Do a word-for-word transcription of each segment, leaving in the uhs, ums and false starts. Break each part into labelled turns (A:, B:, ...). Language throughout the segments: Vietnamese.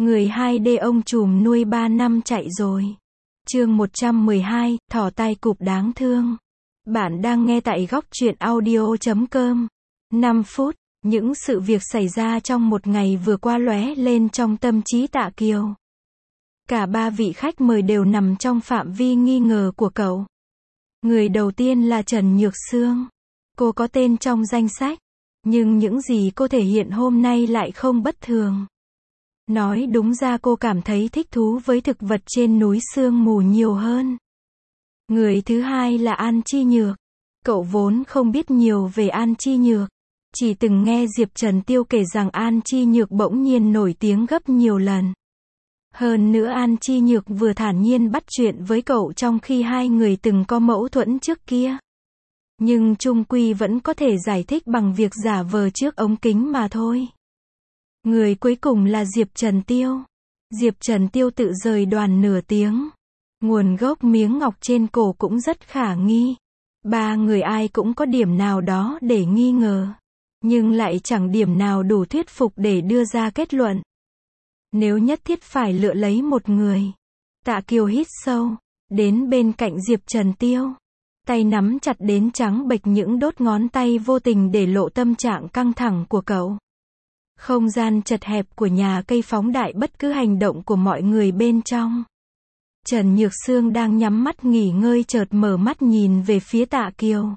A: Người hai D ông trùm nuôi ba năm chạy rồi. Chương một trăm mười hai, thỏ tai cụp đáng thương. Bạn đang nghe tại góc truyện audio chấm com. năm phút, những sự việc xảy ra trong một ngày vừa qua lóe lên trong tâm trí Tạ Kiều. Cả ba vị khách mời đều nằm trong phạm vi nghi ngờ của cậu. Người đầu tiên là Trần Nhược Sương. Cô có tên trong danh sách, nhưng những gì cô thể hiện hôm nay lại không bất thường. Nói đúng ra cô cảm thấy thích thú với thực vật trên núi sương mù nhiều hơn. Người thứ hai là An Chi Nhược. Cậu vốn không biết nhiều về An Chi Nhược. Chỉ từng nghe Diệp Trần Tiêu kể rằng An Chi Nhược bỗng nhiên nổi tiếng gấp nhiều lần. Hơn nữa An Chi Nhược vừa thản nhiên bắt chuyện với cậu trong khi hai người từng có mâu thuẫn trước kia. Nhưng chung quy vẫn có thể giải thích bằng việc giả vờ trước ống kính mà thôi. Người cuối cùng là Diệp Trần Tiêu. Diệp Trần Tiêu tự rời đoàn nửa tiếng. Nguồn gốc miếng ngọc trên cổ cũng rất khả nghi. Ba người ai cũng có điểm nào đó để nghi ngờ. Nhưng lại chẳng điểm nào đủ thuyết phục để đưa ra kết luận. Nếu nhất thiết phải lựa lấy một người. Tạ Kiều hít sâu, đến bên cạnh Diệp Trần Tiêu. Tay nắm chặt đến trắng bệch những đốt ngón tay vô tình để lộ tâm trạng căng thẳng của cậu. Không gian chật hẹp của nhà cây phóng đại bất cứ hành động của mọi người bên trong. Trần Nhược Sương đang nhắm mắt nghỉ ngơi chợt mở mắt nhìn về phía Tạ Kiều.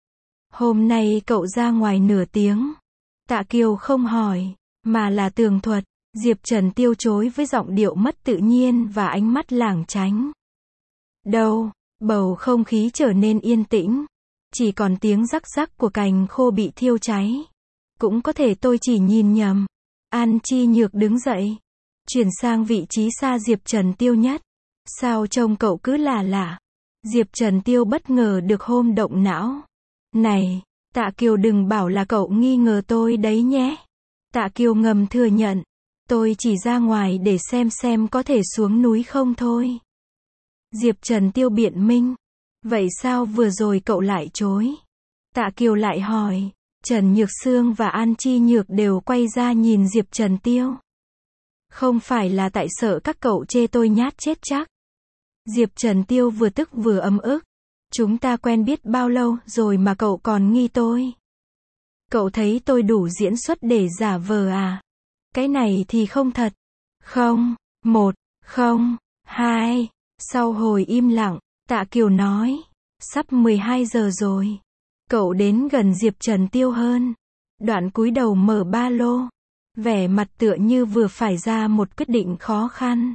A: Hôm nay cậu ra ngoài nửa tiếng. Tạ Kiều không hỏi, mà là tường thuật. Diệp Trần Tiêu chối với giọng điệu mất tự nhiên và ánh mắt lảng tránh. Đâu, bầu không khí trở nên yên tĩnh. Chỉ còn tiếng rắc rắc của cành khô bị thiêu cháy. Cũng có thể tôi chỉ nhìn nhầm. An Chi Nhược đứng dậy. Chuyển sang vị trí xa Diệp Trần Tiêu nhất. Sao trông cậu cứ lạ lạ. Diệp Trần Tiêu bất ngờ được hôm động não. Này, Tạ Kiều đừng bảo là cậu nghi ngờ tôi đấy nhé. Tạ Kiều ngầm thừa nhận. Tôi chỉ ra ngoài để xem xem có thể xuống núi không thôi. Diệp Trần Tiêu biện minh. Vậy sao vừa rồi cậu lại chối? Tạ Kiều lại hỏi. Trần Nhược Sương và An Chi Nhược đều quay ra nhìn Diệp Trần Tiêu. Không phải là tại sợ các cậu chê tôi nhát chết chắc. Diệp Trần Tiêu vừa tức vừa ấm ức. Chúng ta quen biết bao lâu rồi mà cậu còn nghi tôi? Cậu thấy tôi đủ diễn xuất để giả vờ à? Cái này thì không thật. Không, một, không, hai. Sau hồi im lặng, Tạ Kiều nói. Sắp mười hai giờ rồi. Cậu đến gần Diệp Trần Tiêu hơn. Đoạn cúi đầu mở ba lô. Vẻ mặt tựa như vừa phải ra một quyết định khó khăn.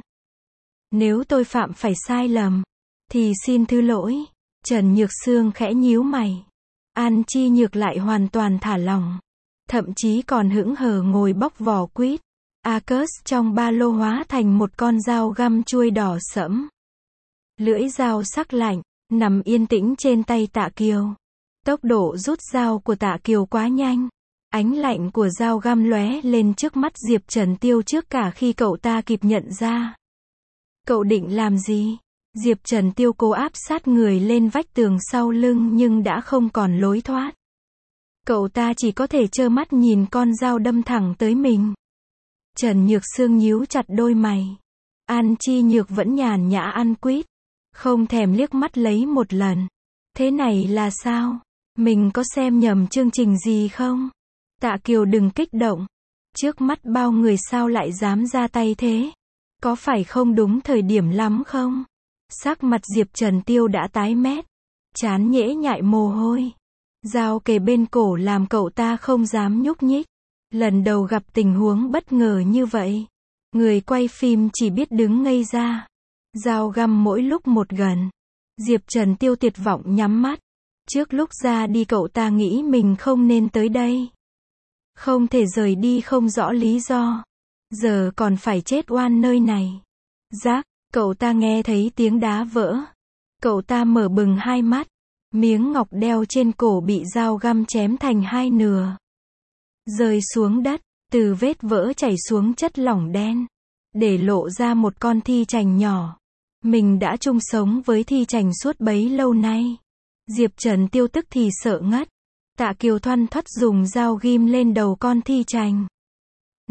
A: Nếu tôi phạm phải sai lầm, thì xin thứ lỗi. Trần Nhược Sương khẽ nhíu mày. An Chi Nhược lại hoàn toàn thả lỏng. Thậm chí còn hững hờ ngồi bóc vỏ quýt. Arcus trong ba lô hóa thành một con dao găm chuôi đỏ sẫm. Lưỡi dao sắc lạnh, nằm yên tĩnh trên tay Tạ Kiều. Tốc độ rút dao của Tạ Kiều quá nhanh. Ánh lạnh của dao găm lóe lên trước mắt Diệp Trần Tiêu trước cả khi cậu ta kịp nhận ra. Cậu định làm gì? Diệp Trần Tiêu cố áp sát người lên vách tường sau lưng nhưng đã không còn lối thoát. Cậu ta chỉ có thể trơ mắt nhìn con dao đâm thẳng tới mình. Trần Nhược Sương nhíu chặt đôi mày. An Chi Nhược vẫn nhàn nhã ăn quýt. Không thèm liếc mắt lấy một lần. Thế này là sao? Mình có xem nhầm chương trình gì không? Tạ Kiều đừng kích động. Trước mắt bao người sao lại dám ra tay thế? Có phải không đúng thời điểm lắm không? Sắc mặt Diệp Trần Tiêu đã tái mét. Trán nhễ nhại mồ hôi. Dao kề bên cổ làm cậu ta không dám nhúc nhích. Lần đầu gặp tình huống bất ngờ như vậy. Người quay phim chỉ biết đứng ngây ra. Dao găm mỗi lúc một gần. Diệp Trần Tiêu tuyệt vọng nhắm mắt. Trước lúc ra đi cậu ta nghĩ mình không nên tới đây. Không thể rời đi không rõ lý do. Giờ còn phải chết oan nơi này. Rác, cậu ta nghe thấy tiếng đá vỡ. Cậu ta mở bừng hai mắt. Miếng ngọc đeo trên cổ bị dao găm chém thành hai nửa. Rơi xuống đất, từ vết vỡ chảy xuống chất lỏng đen. Để lộ ra một con thi chành nhỏ. Mình đã chung sống với thi chành suốt bấy lâu nay. Diệp Trần Tiêu tức thì sợ ngất. Tạ Kiều thoăn thoắt dùng dao ghim lên đầu con thi chành.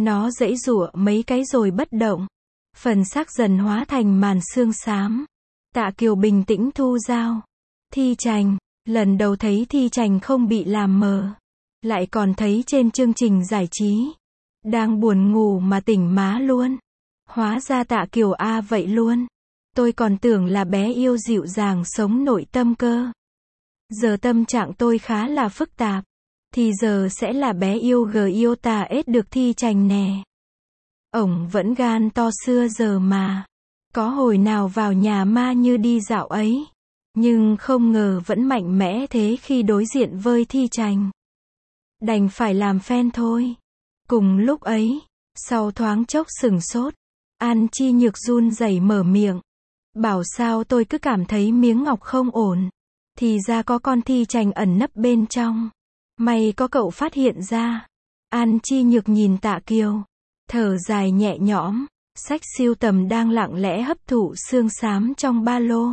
A: Nó giãy giụa mấy cái rồi bất động. Phần xác dần hóa thành màn xương xám. Tạ Kiều bình tĩnh thu dao. Thi Chành, lần đầu thấy Thi Chành không bị làm mờ. Lại còn thấy trên chương trình giải trí. Đang buồn ngủ mà tỉnh má luôn. Hóa ra Tạ Kiều a vậy luôn. Tôi còn tưởng là bé yêu dịu dàng sống nội tâm cơ. Giờ tâm trạng tôi khá là phức tạp. Thì giờ sẽ là bé yêu gờ yêu tà ết được Thi Chành nè. Ổng vẫn gan to xưa giờ mà. Có hồi nào vào nhà ma như đi dạo ấy. Nhưng không ngờ vẫn mạnh mẽ thế khi đối diện với Thi Chành. Đành phải làm fan thôi. Cùng lúc ấy, sau thoáng chốc sửng sốt, An Chi Nhược run rẩy mở miệng. Bảo sao tôi cứ cảm thấy miếng ngọc không ổn. Thì ra có con Thi Chành ẩn nấp bên trong. May có cậu phát hiện ra. An Chi Nhược nhìn Tạ Kiều. Thở dài nhẹ nhõm. Sách sưu tầm đang lặng lẽ hấp thụ xương xám trong ba lô.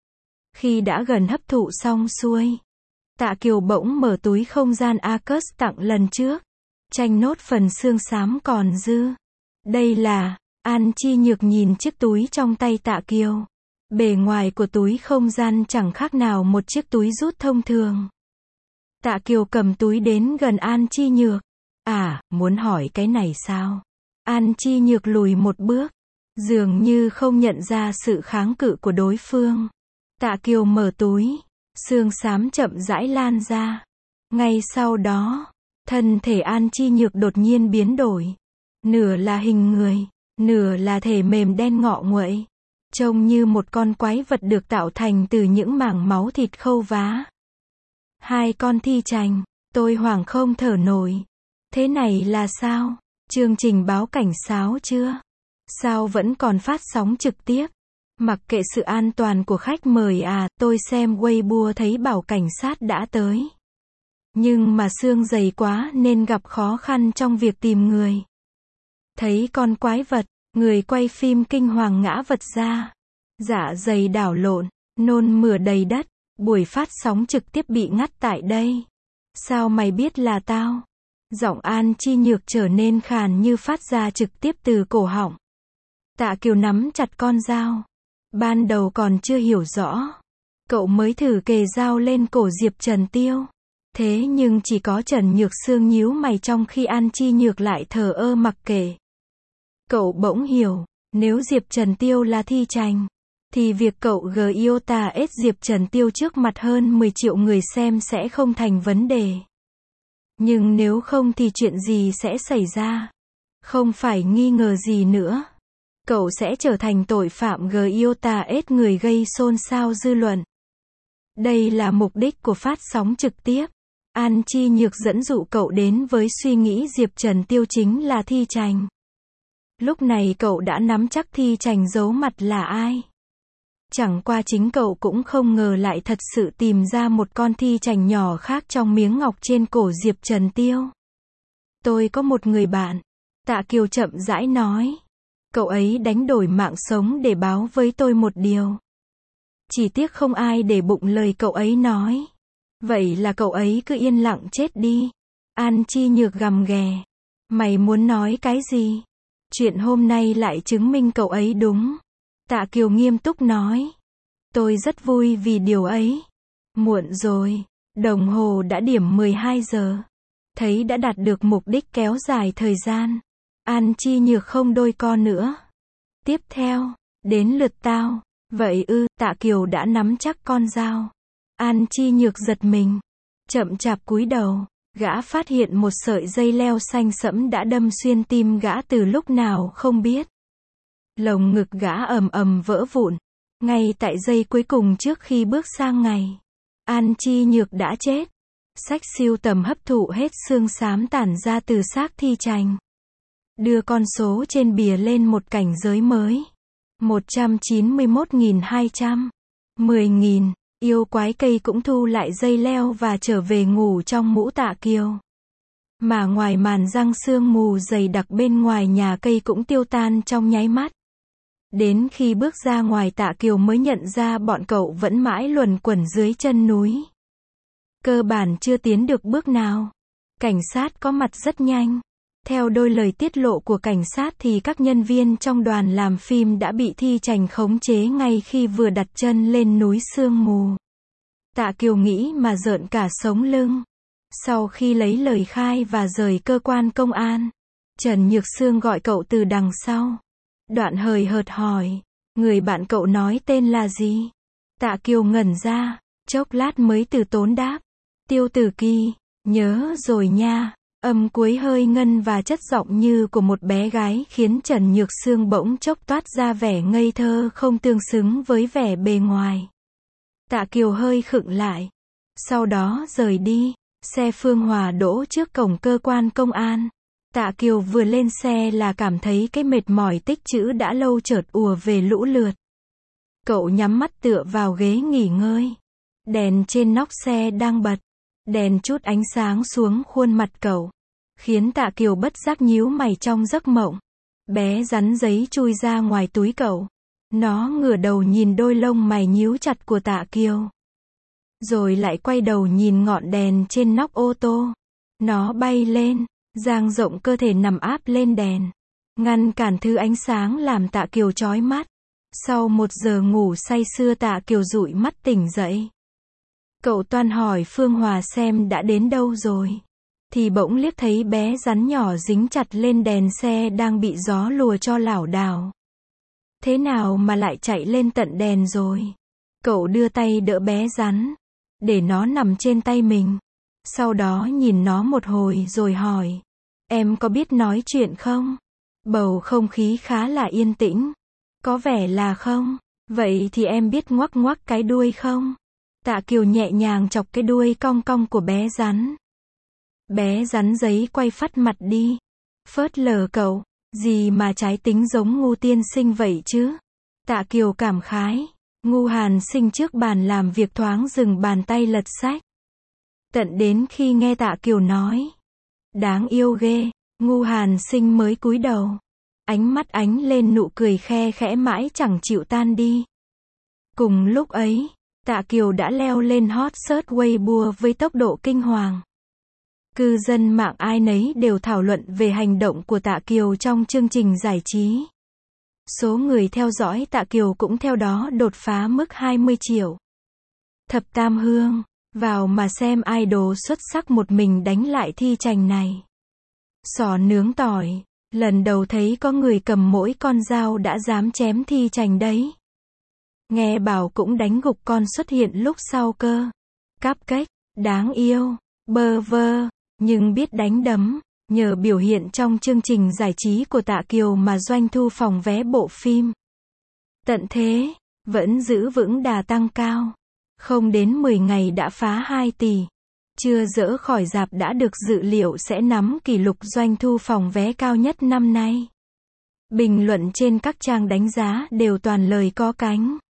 A: Khi đã gần hấp thụ xong xuôi, Tạ Kiều bỗng mở túi không gian Arcus tặng lần trước. Tranh nốt phần xương xám còn dư. Đây là, An Chi Nhược nhìn chiếc túi trong tay Tạ Kiều. Bề ngoài của túi không gian chẳng khác nào một chiếc túi rút thông thường. Tạ Kiều cầm túi đến gần An Chi Nhược. À, muốn hỏi cái này sao? An Chi Nhược lùi một bước. Dường như không nhận ra sự kháng cự của đối phương. Tạ Kiều mở túi. Xương xám chậm rãi lan ra. Ngay sau đó, thân thể An Chi Nhược đột nhiên biến đổi. Nửa là hình người, nửa là thể mềm đen ngọ nguậy. Trông như một con quái vật được tạo thành từ những mảng máu thịt khâu vá. Hai con Thi Chành, tôi hoảng không thở nổi. Thế này là sao? Chương trình báo cảnh sáo chưa? Sao vẫn còn phát sóng trực tiếp? Mặc kệ sự an toàn của khách mời à, tôi xem Weibo thấy bảo cảnh sát đã tới. Nhưng mà xương dày quá nên gặp khó khăn trong việc tìm người. Thấy con quái vật, người quay phim kinh hoàng ngã vật ra. Dạ dày đảo lộn, nôn mửa đầy đất, buổi phát sóng trực tiếp bị ngắt tại đây. Sao mày biết là tao? Giọng An Chi Nhược trở nên khàn như phát ra trực tiếp từ cổ họng. Tạ Kiều nắm chặt con dao. Ban đầu còn chưa hiểu rõ. Cậu mới thử kề dao lên cổ Diệp Trần Tiêu. Thế nhưng chỉ có Trần Nhược Sương nhíu mày trong khi An Chi Nhược lại thờ ơ mặc kệ. Cậu bỗng hiểu, nếu Diệp Trần Tiêu là Thi Chành, thì việc cậu gờ yêu tà ết Diệp Trần Tiêu trước mặt hơn mười triệu người xem sẽ không thành vấn đề. Nhưng nếu không thì chuyện gì sẽ xảy ra? Không phải nghi ngờ gì nữa. Cậu sẽ trở thành tội phạm gờ yêu tà ết người gây xôn xao dư luận. Đây là mục đích của phát sóng trực tiếp. An Chi Nhược dẫn dụ cậu đến với suy nghĩ Diệp Trần Tiêu chính là Thi Chành. Lúc này cậu đã nắm chắc Thi Chành giấu mặt là ai. Chẳng qua chính cậu cũng không ngờ lại thật sự tìm ra một con Thi Chành nhỏ khác trong miếng ngọc trên cổ Diệp Trần Tiêu. Tôi có một người bạn. Tạ Kiều chậm rãi nói. Cậu ấy đánh đổi mạng sống để báo với tôi một điều. Chỉ tiếc không ai để bụng lời cậu ấy nói. Vậy là cậu ấy cứ yên lặng chết đi. An Chi Nhược gầm ghè. Mày muốn nói cái gì? Chuyện hôm nay lại chứng minh cậu ấy đúng. Tạ Kiều nghiêm túc nói. Tôi rất vui vì điều ấy. Muộn rồi. Đồng hồ đã điểm mười hai giờ. Thấy đã đạt được mục đích kéo dài thời gian. An Chi Nhược không đôi co nữa. Tiếp theo, đến lượt tao. Vậy ư, Tạ Kiều đã nắm chắc con dao. An Chi Nhược giật mình. Chậm chạp cúi đầu. Gã phát hiện một sợi dây leo xanh sẫm đã đâm xuyên tim gã từ lúc nào không biết. Lồng ngực gã ầm ầm vỡ vụn. Ngay tại giây cuối cùng trước khi bước sang ngày. An Chi Nhược đã chết. Sách sưu tầm hấp thụ hết xương xám tản ra từ xác Thi Chành. Đưa con số trên bìa lên một cảnh giới mới. một trăm chín mươi mốt nghìn hai trăm. mười nghìn. Yêu quái cây cũng thu lại dây leo và trở về ngủ trong mũ Tạ Kiều. Mà ngoài màn răng sương mù dày đặc bên ngoài nhà cây cũng tiêu tan trong nháy mắt. Đến khi bước ra ngoài Tạ Kiều mới nhận ra bọn cậu vẫn mãi luẩn quẩn dưới chân núi. Cơ bản chưa tiến được bước nào. Cảnh sát có mặt rất nhanh. Theo đôi lời tiết lộ của cảnh sát thì các nhân viên trong đoàn làm phim đã bị Thi Chành khống chế ngay khi vừa đặt chân lên núi sương mù. Tạ Kiều nghĩ mà rợn cả sống lưng. Sau khi lấy lời khai và rời cơ quan công an, Trần Nhược Sương gọi cậu từ đằng sau. Đoạn hời hợt hỏi, người bạn cậu nói tên là gì? Tạ Kiều ngẩn ra, chốc lát mới từ tốn đáp. Tiêu Tử Kỳ, nhớ rồi nha. Âm cuối hơi ngân và chất giọng như của một bé gái khiến Trần Nhược Sương bỗng chốc toát ra vẻ ngây thơ không tương xứng với vẻ bề ngoài. Tạ Kiều hơi khựng lại. Sau đó rời đi. Xe Phương Hòa đỗ trước cổng cơ quan công an. Tạ Kiều vừa lên xe là cảm thấy cái mệt mỏi tích trữ đã lâu chợt ùa về lũ lượt. Cậu nhắm mắt tựa vào ghế nghỉ ngơi. Đèn trên nóc xe đang bật. Đèn chút ánh sáng xuống khuôn mặt cậu, khiến Tạ Kiều bất giác nhíu mày trong giấc mộng. Bé rắn giấy chui ra ngoài túi cậu. Nó ngửa đầu nhìn đôi lông mày nhíu chặt của Tạ Kiều. Rồi lại quay đầu nhìn ngọn đèn trên nóc ô tô. Nó bay lên, dang rộng cơ thể nằm áp lên đèn, ngăn cản thứ ánh sáng làm Tạ Kiều chói mắt. Sau một giờ ngủ say sưa Tạ Kiều dụi mắt tỉnh dậy. Cậu toan hỏi Phương Hòa xem đã đến đâu rồi. Thì bỗng liếc thấy bé rắn nhỏ dính chặt lên đèn xe đang bị gió lùa cho lảo đảo. Thế nào mà lại chạy lên tận đèn rồi? Cậu đưa tay đỡ bé rắn, để nó nằm trên tay mình. Sau đó nhìn nó một hồi rồi hỏi, em có biết nói chuyện không? Bầu không khí khá là yên tĩnh. Có vẻ là không. Vậy thì em biết ngoắc ngoắc cái đuôi không? Tạ Kiều nhẹ nhàng chọc cái đuôi cong cong của bé rắn. Bé rắn giấy quay phắt mặt đi. Phớt lờ cậu. Gì mà trái tính giống Ngu tiên sinh vậy chứ? Tạ Kiều cảm khái. Ngu Hàn Sinh trước bàn làm việc thoáng dừng bàn tay lật sách. Tận đến khi nghe Tạ Kiều nói, đáng yêu ghê, Ngu Hàn Sinh mới cúi đầu. Ánh mắt ánh lên nụ cười khe khẽ mãi chẳng chịu tan đi. Cùng lúc ấy, Tạ Kiều đã leo lên hot search Weibo với tốc độ kinh hoàng. Cư dân mạng ai nấy đều thảo luận về hành động của Tạ Kiều trong chương trình giải trí. Số người theo dõi Tạ Kiều cũng theo đó đột phá mức hai mươi triệu. Thập Tam Hương, vào mà xem idol xuất sắc một mình đánh lại Thi Chành này. Sò nướng tỏi, lần đầu thấy có người cầm mỗi con dao đã dám chém Thi Chành đấy. Nghe bảo cũng đánh gục con xuất hiện lúc sau cơ. Cáp cách, đáng yêu, bơ vơ, nhưng biết đánh đấm. Nhờ biểu hiện trong chương trình giải trí của Tạ Kiều mà doanh thu phòng vé bộ phim Tận Thế vẫn giữ vững đà tăng cao. Không đến mười ngày đã phá hai tỷ. Chưa dỡ khỏi rạp đã được dự liệu sẽ nắm kỷ lục doanh thu phòng vé cao nhất năm nay. Bình luận trên các trang đánh giá đều toàn lời có cánh.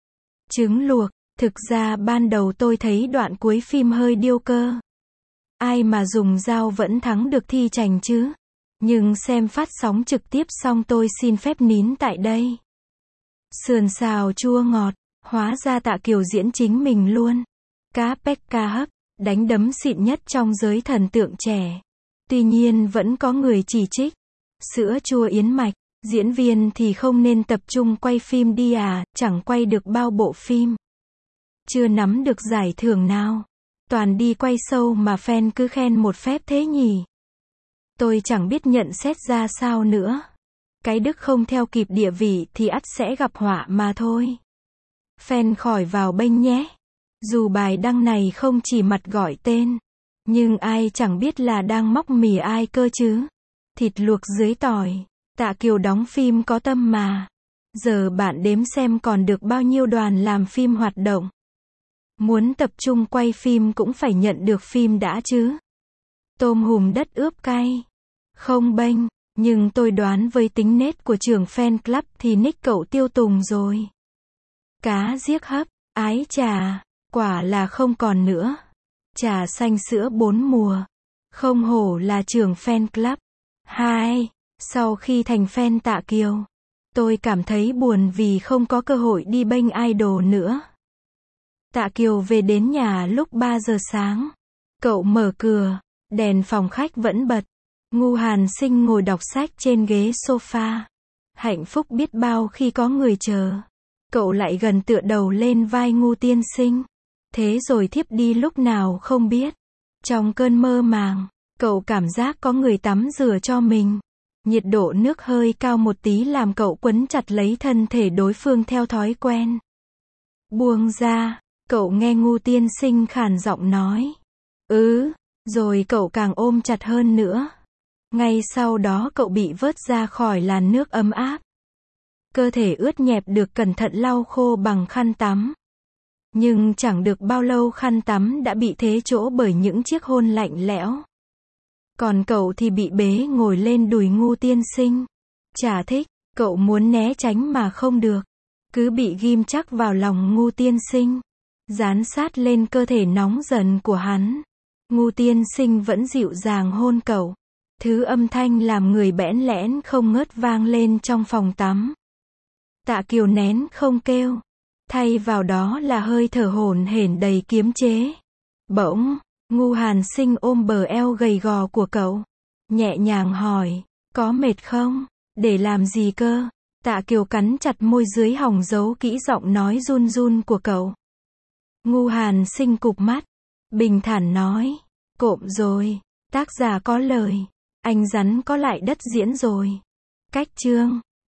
A: Trứng luộc, thực ra ban đầu tôi thấy đoạn cuối phim hơi điêu cơ. Ai mà dùng dao vẫn thắng được Thi Chành chứ. Nhưng xem phát sóng trực tiếp xong tôi xin phép nín tại đây. Sườn xào chua ngọt, hóa ra Tạ Kiều diễn chính mình luôn. Cá Pekka hấp, đánh đấm xịn nhất trong giới thần tượng trẻ. Tuy nhiên vẫn có người chỉ trích. Sữa chua yến mạch, diễn viên thì không nên tập trung quay phim đi à, chẳng quay được bao bộ phim. Chưa nắm được giải thưởng nào. Toàn đi quay show mà fan cứ khen một phép thế nhỉ. Tôi chẳng biết nhận xét ra sao nữa. Cái đức không theo kịp địa vị thì ắt sẽ gặp họa mà thôi. Fan khỏi vào bênh nhé. Dù bài đăng này không chỉ mặt gọi tên, nhưng ai chẳng biết là đang móc mì ai cơ chứ. Thịt luộc dưới tỏi. Tạ Kiều đóng phim có tâm mà. Giờ bạn đếm xem còn được bao nhiêu đoàn làm phim hoạt động. Muốn tập trung quay phim cũng phải nhận được phim đã chứ. Tôm hùm đất ướp cay. Không bênh, nhưng tôi đoán với tính nết của trưởng fan club thì nick cậu Tiêu Tùng rồi. Cá giếc hấp, ái trà, quả là không còn nữa. Trà xanh sữa bốn mùa. Không hổ là trưởng fan club. Hai, sau khi thành fan Tạ Kiều, tôi cảm thấy buồn vì không có cơ hội đi bênh idol nữa. Tạ Kiều về đến nhà lúc ba giờ sáng. Cậu mở cửa, đèn phòng khách vẫn bật. Ngu Hàn Sinh ngồi đọc sách trên ghế sofa. Hạnh phúc biết bao khi có người chờ. Cậu lại gần tựa đầu lên vai Ngu tiên sinh. Thế rồi thiếp đi lúc nào không biết. Trong cơn mơ màng, cậu cảm giác có người tắm rửa cho mình. Nhiệt độ nước hơi cao một tí làm cậu quấn chặt lấy thân thể đối phương theo thói quen. Buông ra, cậu nghe Ngu tiên sinh khàn giọng nói. Ừ, rồi cậu càng ôm chặt hơn nữa. Ngay sau đó cậu bị vớt ra khỏi làn nước ấm áp. Cơ thể ướt nhẹp được cẩn thận lau khô bằng khăn tắm. Nhưng chẳng được bao lâu khăn tắm đã bị thế chỗ bởi những chiếc hôn lạnh lẽo. Còn cậu thì bị bế ngồi lên đùi Ngu tiên sinh. Chả thích, cậu muốn né tránh mà không được. Cứ bị ghim chắc vào lòng Ngu tiên sinh. Dán sát lên cơ thể nóng dần của hắn. Ngu tiên sinh vẫn dịu dàng hôn cậu. Thứ âm thanh làm người bẽn lẽn không ngớt vang lên trong phòng tắm. Tạ Kiều nén không kêu. Thay vào đó là hơi thở hổn hển đầy kiềm chế. Bỗng, Ngu Hàn Sinh ôm bờ eo gầy gò của cậu. Nhẹ nhàng hỏi, có mệt không? Để làm gì cơ? Tạ Kiều cắn chặt môi dưới hòng giấu kỹ giọng nói run run của cậu. Ngu Hàn Sinh cụp mắt. Bình thản nói, cộm rồi. Tác giả có lời. Anh rắn có lại đất diễn rồi. Cách chương.